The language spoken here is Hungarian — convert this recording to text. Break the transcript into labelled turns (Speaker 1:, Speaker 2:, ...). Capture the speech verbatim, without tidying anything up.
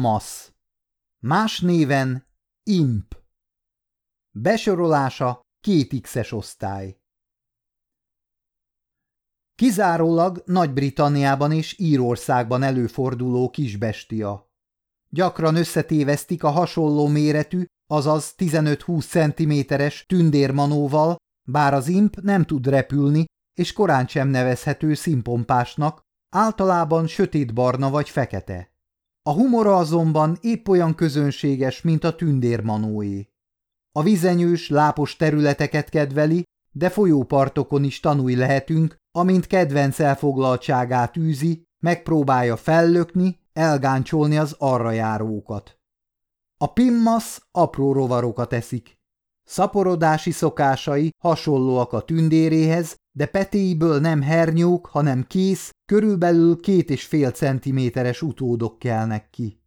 Speaker 1: Pimmas. Más néven Imp. Besorolása két X-es osztály. Kizárólag Nagy-Britanniában és Írországban előforduló kisbestia. Gyakran összetévesztik a hasonló méretű, azaz tizenöt-húsz centiméteres tündérmanóval, bár az imp nem tud repülni, és korán sem nevezhető színpompásnak, általában sötétbarna vagy fekete. A humora azonban épp olyan közönséges, mint a tündérmanóé. A vizenyős, lápos területeket kedveli, de folyópartokon is tanúi lehetünk, amint kedvenc elfoglaltságát űzi, megpróbálja fellökni, elgáncsolni az arra járókat. A Pimmas apró rovarokat eszik. Szaporodási szokásai hasonlóak a tündéréhez, de petéiből nem hernyók, hanem kész, körülbelül két és fél centiméteres utódok kelnek ki.